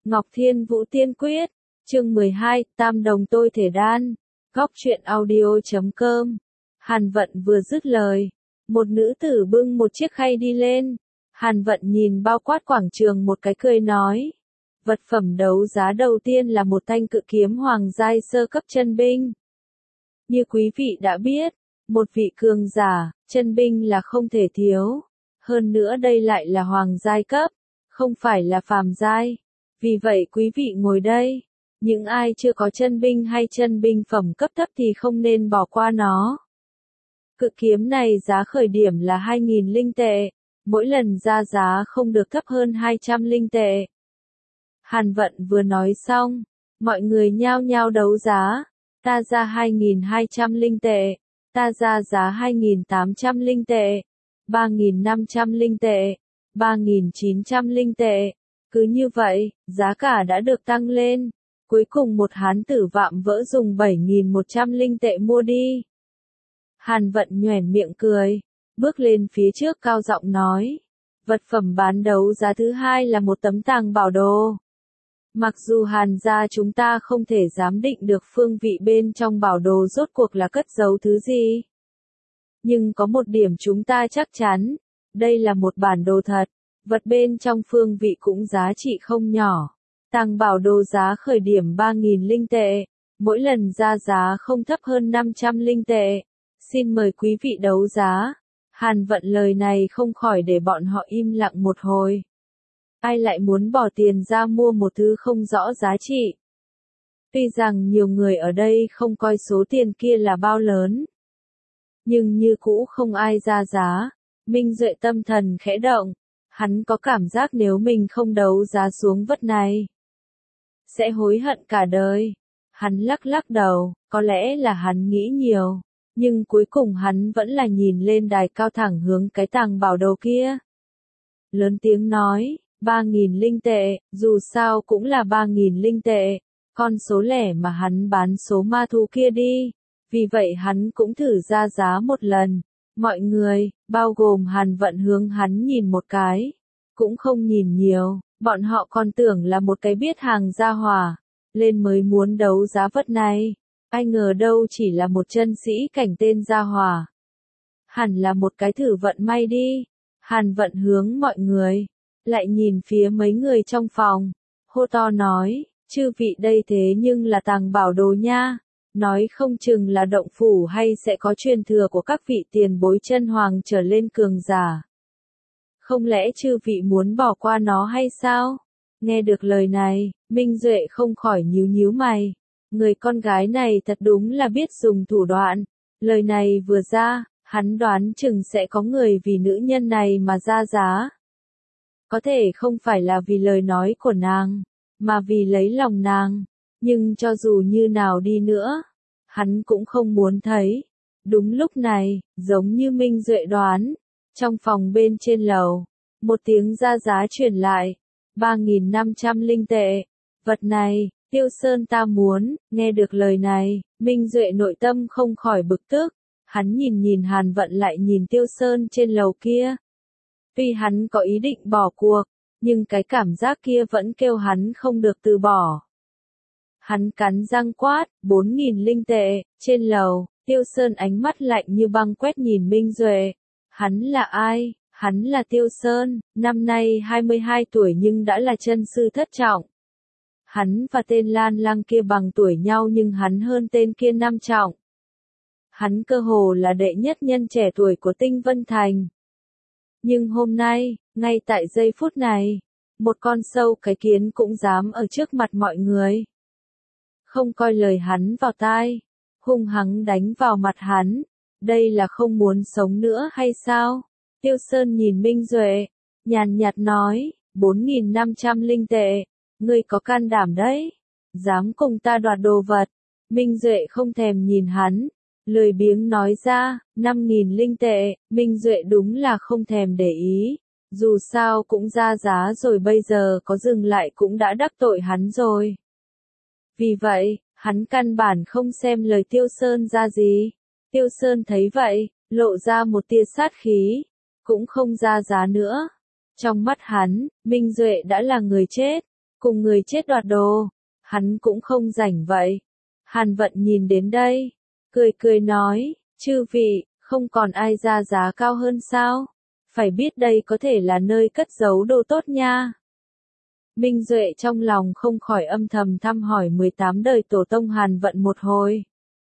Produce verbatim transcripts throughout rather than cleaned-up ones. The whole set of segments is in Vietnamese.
Ngọc Thiên Vũ Tiên Quyết, chương mười hai, Tam Đồng Tôi Thể Đan, góc truyện audio chấm com. Hàn Vận vừa dứt lời, một nữ tử bưng một chiếc khay đi lên. Hàn Vận nhìn bao quát quảng trường một cái cười nói. Vật phẩm đấu giá đầu tiên là một thanh cự kiếm hoàng giai sơ cấp chân binh. Như quý vị đã biết, một vị cường giả, chân binh là không thể thiếu. Hơn nữa đây lại là hoàng giai cấp, không phải là phàm giai. Vì vậy quý vị ngồi đây, những ai chưa có chân binh hay chân binh phẩm cấp thấp thì không nên bỏ qua nó. Cự kiếm này giá khởi điểm là hai nghìn linh tệ, mỗi lần ra giá không được thấp hơn hai trăm linh tệ. Hàn Vận vừa nói xong, mọi người nhao nhao đấu giá, ta ra hai nghìn hai trăm linh tệ, ta ra giá hai nghìn tám trăm linh tệ, ba nghìn năm trăm linh tệ, ba nghìn chín trăm linh tệ. Cứ như vậy, giá cả đã được tăng lên. Cuối cùng một hán tử vạm vỡ dùng bảy nghìn một trăm linh tệ mua đi. Hàn Vận nhoẻn miệng cười, bước lên phía trước cao giọng nói. Vật phẩm bán đấu giá thứ hai là một tấm tàng bảo đồ. Mặc dù Hàn gia chúng ta không thể giám định được phương vị bên trong bảo đồ rốt cuộc là cất giấu thứ gì. Nhưng có một điểm chúng ta chắc chắn, đây là một bản đồ thật. Vật bên trong phương vị cũng giá trị không nhỏ. Tàng bảo đồ giá khởi điểm ba nghìn linh tệ, mỗi lần ra giá không thấp hơn năm trăm linh tệ. Xin mời quý vị đấu giá. Hàn Vận lời này không khỏi để bọn họ im lặng một hồi. Ai lại muốn bỏ tiền ra mua một thứ không rõ giá trị? Tuy rằng nhiều người ở đây không coi số tiền kia là bao lớn, nhưng như cũ không ai ra giá. Minh Duệ tâm thần khẽ động. Hắn có cảm giác nếu mình không đấu giá xuống vật này, sẽ hối hận cả đời. Hắn lắc lắc đầu, có lẽ là hắn nghĩ nhiều, nhưng cuối cùng hắn vẫn là nhìn lên đài cao thẳng hướng cái tàng bảo đồ kia. Lớn tiếng nói, ba nghìn linh tệ, dù sao cũng là ba nghìn linh tệ, con số lẻ mà hắn bán số ma thú kia đi. Vì vậy hắn cũng thử ra giá một lần. Mọi người, bao gồm Hàn Vận hướng hắn nhìn một cái, cũng không nhìn nhiều, bọn họ còn tưởng là một cái biết hàng gia hỏa, lên mới muốn đấu giá vật này. Ai ngờ đâu chỉ là một chân sĩ cảnh tên gia hỏa. Hẳn là một cái thử vận may đi. Hàn Vận hướng mọi người, lại nhìn phía mấy người trong phòng, hô to nói, chư vị đây thế nhưng là tàng bảo đồ nha. Nói không chừng là động phủ hay sẽ có truyền thừa của các vị tiền bối chân hoàng trở lên cường giả. Không lẽ chư vị muốn bỏ qua nó hay sao? Nghe được lời này, Minh Duệ không khỏi nhíu nhíu mày. Người con gái này thật đúng là biết dùng thủ đoạn. Lời này vừa ra, hắn đoán chừng sẽ có người vì nữ nhân này mà ra giá. Có thể không phải là vì lời nói của nàng, mà vì lấy lòng nàng. Nhưng cho dù như nào đi nữa, hắn cũng không muốn thấy. Đúng lúc này, giống như Minh Duệ đoán, trong phòng bên trên lầu, một tiếng ra giá truyền lại, ba nghìn năm trăm linh tệ. Vật này, Tiêu Sơn ta muốn. Nghe được lời này, Minh Duệ nội tâm không khỏi bực tức. Hắn nhìn nhìn Hàn Vận lại nhìn Tiêu Sơn trên lầu kia. Tuy hắn có ý định bỏ cuộc, nhưng cái cảm giác kia vẫn kêu hắn không được từ bỏ. Hắn cắn răng quát, bốn nghìn linh tệ. Trên lầu, Tiêu Sơn ánh mắt lạnh như băng quét nhìn Minh Duệ. Hắn là ai? Hắn là Tiêu Sơn, năm nay hai mươi hai tuổi nhưng đã là chân sư thất trọng. Hắn và tên Lan Lang kia bằng tuổi nhau nhưng hắn hơn tên kia năm trọng. Hắn cơ hồ là đệ nhất nhân trẻ tuổi của Tinh Vân Thành. Nhưng hôm nay, ngay tại giây phút này, một con sâu cái kiến cũng dám ở trước mặt mọi người. Không coi lời hắn vào tai, hung hăng đánh vào mặt hắn. Đây là không muốn sống nữa hay sao? Tiêu Sơn nhìn Minh Duệ, nhàn nhạt nói, bốn nghìn năm trăm linh tệ, ngươi có can đảm đấy, dám cùng ta đoạt đồ vật. Minh Duệ không thèm nhìn hắn, lười biếng nói ra, năm nghìn linh tệ. Minh Duệ đúng là không thèm để ý, dù sao cũng ra giá rồi, bây giờ có dừng lại cũng đã đắc tội hắn rồi. Vì vậy, hắn căn bản không xem lời Tiêu Sơn ra gì. Tiêu Sơn thấy vậy, lộ ra một tia sát khí, cũng không ra giá nữa. Trong mắt hắn, Minh Duệ đã là người chết. cùng người chết đoạt đồ, hắn cũng không rảnh vậy. Hàn Vận nhìn đến đây, cười cười nói, chư vị, không còn ai ra giá cao hơn sao? Phải biết đây có thể là nơi cất giấu đồ tốt nha. Minh Duệ trong lòng không khỏi âm thầm thăm hỏi mười tám đời tổ tông Hàn Vận một hồi.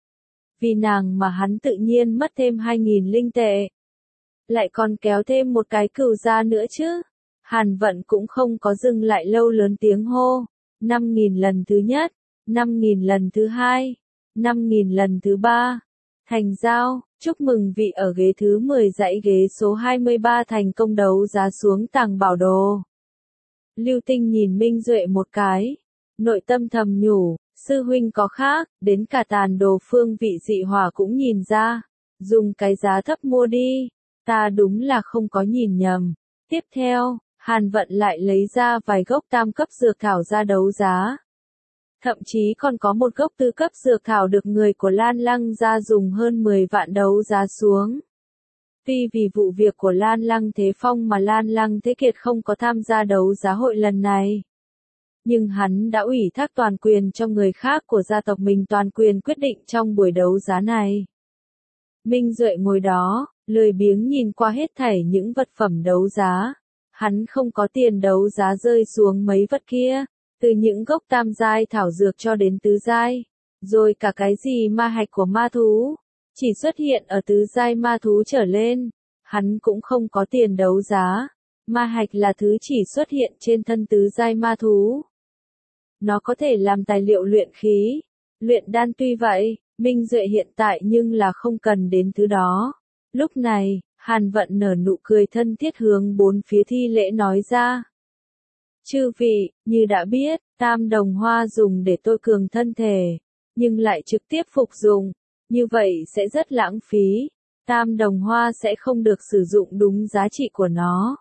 Vì nàng mà hắn tự nhiên mất thêm hai nghìn linh tệ. Lại còn kéo thêm một cái cừu ra nữa chứ. Hàn Vận cũng không có dừng lại lâu, lớn tiếng hô. năm nghìn lần thứ nhất, năm nghìn lần thứ hai, năm nghìn lần thứ ba. Thành giao, chúc mừng vị ở ghế thứ mười dãy ghế số hai mươi ba thành công đấu giá xuống tàng bảo đồ. Lưu Tinh nhìn Minh Duệ một cái, nội tâm thầm nhủ, sư huynh có khác, đến cả tàn đồ phương vị dị hỏa cũng nhìn ra, dùng cái giá thấp mua đi, ta đúng là không có nhìn nhầm. Tiếp theo, Hàn Vận lại lấy ra vài gốc tam cấp dược thảo ra đấu giá. Thậm chí còn có một gốc tư cấp dược thảo được người của Lan Lăng gia dùng hơn mười vạn đấu giá xuống. Tuy vì vụ việc của Lan Lăng Thế Phong mà Lan Lăng Thế Kiệt không có tham gia đấu giá hội lần này. Nhưng hắn đã ủy thác toàn quyền cho người khác của gia tộc mình toàn quyền quyết định trong buổi đấu giá này. Minh Duệ ngồi đó, lười biếng nhìn qua hết thảy những vật phẩm đấu giá. Hắn không có tiền đấu giá rơi xuống mấy vật kia, từ những gốc tam giai thảo dược cho đến tứ giai, rồi cả cái gì ma hạch của ma thú, chỉ xuất hiện ở tứ giai ma thú trở lên, hắn cũng không có tiền đấu giá. Ma hạch là thứ chỉ xuất hiện trên thân tứ giai ma thú. Nó có thể làm tài liệu luyện khí, luyện đan, tuy vậy, Minh Duệ hiện tại nhưng là không cần đến thứ đó. Lúc này, Hàn Vận nở nụ cười thân thiết hướng bốn phía thi lễ nói ra. Chư vị, như đã biết, tam đồng hoa dùng để tôi cường thân thể, nhưng lại trực tiếp phục dụng, như vậy sẽ rất lãng phí, tam đồng hoa sẽ không được sử dụng đúng giá trị của nó.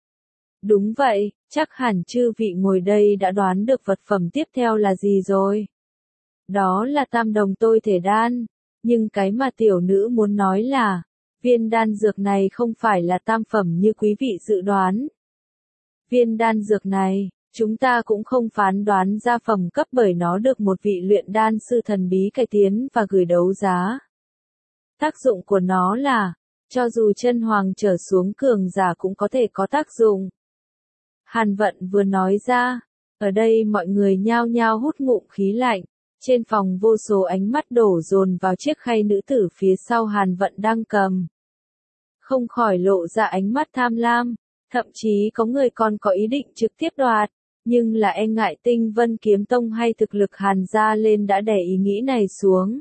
Đúng vậy, chắc hẳn chư vị ngồi đây đã đoán được vật phẩm tiếp theo là gì rồi. Đó là tam đồng tôi thể đan, nhưng cái mà tiểu nữ muốn nói là, viên đan dược này không phải là tam phẩm như quý vị dự đoán. Viên đan dược này, chúng ta cũng không phán đoán ra phẩm cấp bởi nó được một vị luyện đan sư thần bí cải tiến và gửi đấu giá. Tác dụng của nó là, cho dù chân hoàng trở xuống cường giả cũng có thể có tác dụng. Hàn Vận vừa nói ra, ở đây mọi người nhao nhao hút ngụm khí lạnh, trên phòng vô số ánh mắt đổ dồn vào chiếc khay nữ tử phía sau Hàn Vận đang cầm. Không khỏi lộ ra ánh mắt tham lam, thậm chí có người còn có ý định trực tiếp đoạt, nhưng là e ngại Tinh Vân Kiếm Tông hay thực lực Hàn gia lên đã đè ý nghĩ này xuống.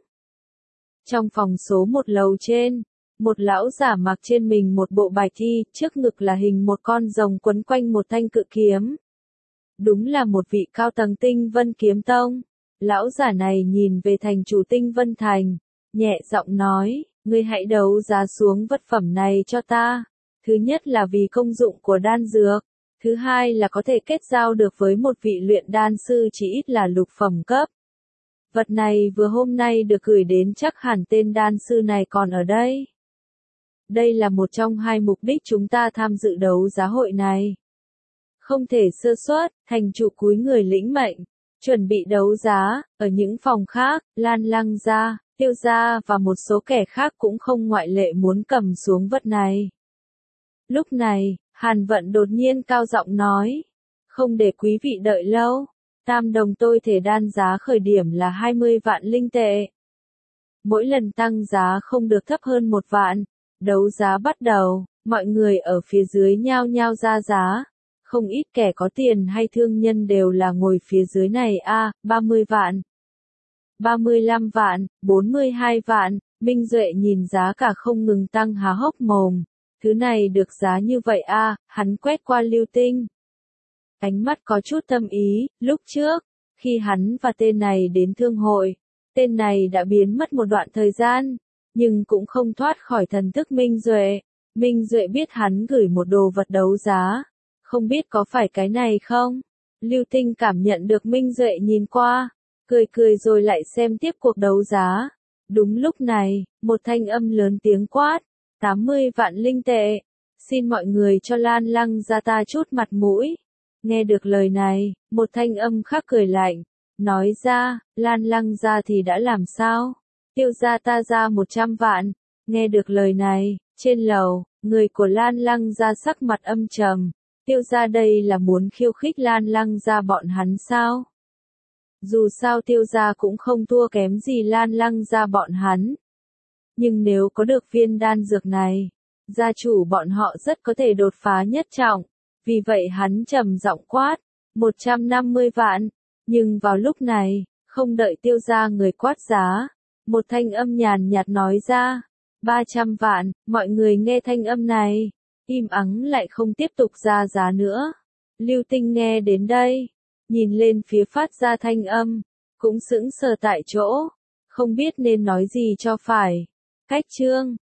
Trong phòng số một lầu trên, một lão giả mặc trên mình một bộ bài thi, trước ngực là hình một con rồng quấn quanh một thanh cự kiếm. Đúng là một vị cao tầng Tinh Vân Kiếm Tông. Lão giả này nhìn về thành chủ Tinh Vân Thành, nhẹ giọng nói, ngươi hãy đấu giá xuống vật phẩm này cho ta. Thứ nhất là vì công dụng của đan dược, thứ hai là có thể kết giao được với một vị luyện đan sư chỉ ít là lục phẩm cấp. Vật này vừa hôm nay được gửi đến, chắc hẳn tên đan sư này còn ở đây. Đây là một trong hai mục đích chúng ta tham dự đấu giá hội này. Không thể sơ suất, thành chủ cúi người lĩnh mệnh, chuẩn bị đấu giá. Ở những phòng khác, Lan Lăng gia, Tiêu gia và một số kẻ khác cũng không ngoại lệ muốn cầm xuống vật này. Lúc này, Hàn Vận đột nhiên cao giọng nói, không để quý vị đợi lâu, tam đồng tôi thể đan giá khởi điểm là hai mươi vạn linh tệ. Mỗi lần tăng giá không được thấp hơn một vạn. Đấu giá bắt đầu, mọi người ở phía dưới nhao nhao ra giá. Không ít kẻ có tiền hay thương nhân đều là ngồi phía dưới này a, à, ba mươi vạn, ba mươi lăm vạn, bốn mươi hai vạn. Minh Duệ nhìn giá cả không ngừng tăng há hốc mồm. Thứ này được giá như vậy a, à, hắn quét qua Lưu Tinh. Ánh mắt có chút tâm ý, lúc trước, khi hắn và tên này đến thương hội, tên này đã biến mất một đoạn thời gian, nhưng cũng không thoát khỏi thần thức Minh Duệ. Minh Duệ biết hắn gửi một đồ vật đấu giá, không biết có phải cái này không? Lưu Tinh cảm nhận được Minh Duệ nhìn qua, cười cười rồi lại xem tiếp cuộc đấu giá. Đúng lúc này, một thanh âm lớn tiếng quát, tám mươi vạn linh tệ, xin mọi người cho Lan Lăng gia ta chút mặt mũi. Nghe được lời này, một thanh âm khác cười lạnh, nói ra, Lan Lăng gia thì đã làm sao? Tiêu gia ta ra một trăm vạn. Nghe được lời này, trên lầu, người của Lan Lăng gia sắc mặt âm trầm. Tiêu gia đây là muốn khiêu khích Lan Lăng gia bọn hắn sao? Dù sao tiêu gia cũng không thua kém gì Lan Lăng gia bọn hắn. Nhưng nếu có được viên đan dược này, gia chủ bọn họ rất có thể đột phá nhất trọng. Vì vậy hắn trầm giọng quát, một trăm năm mươi vạn. Nhưng vào lúc này, không đợi tiêu gia người quát giá, một thanh âm nhàn nhạt nói ra, ba trăm vạn. Mọi người nghe thanh âm này, im ắng lại không tiếp tục ra giá nữa. Lưu Tinh nghe đến đây, nhìn lên phía phát ra thanh âm, cũng sững sờ tại chỗ, không biết nên nói gì cho phải. Cách chương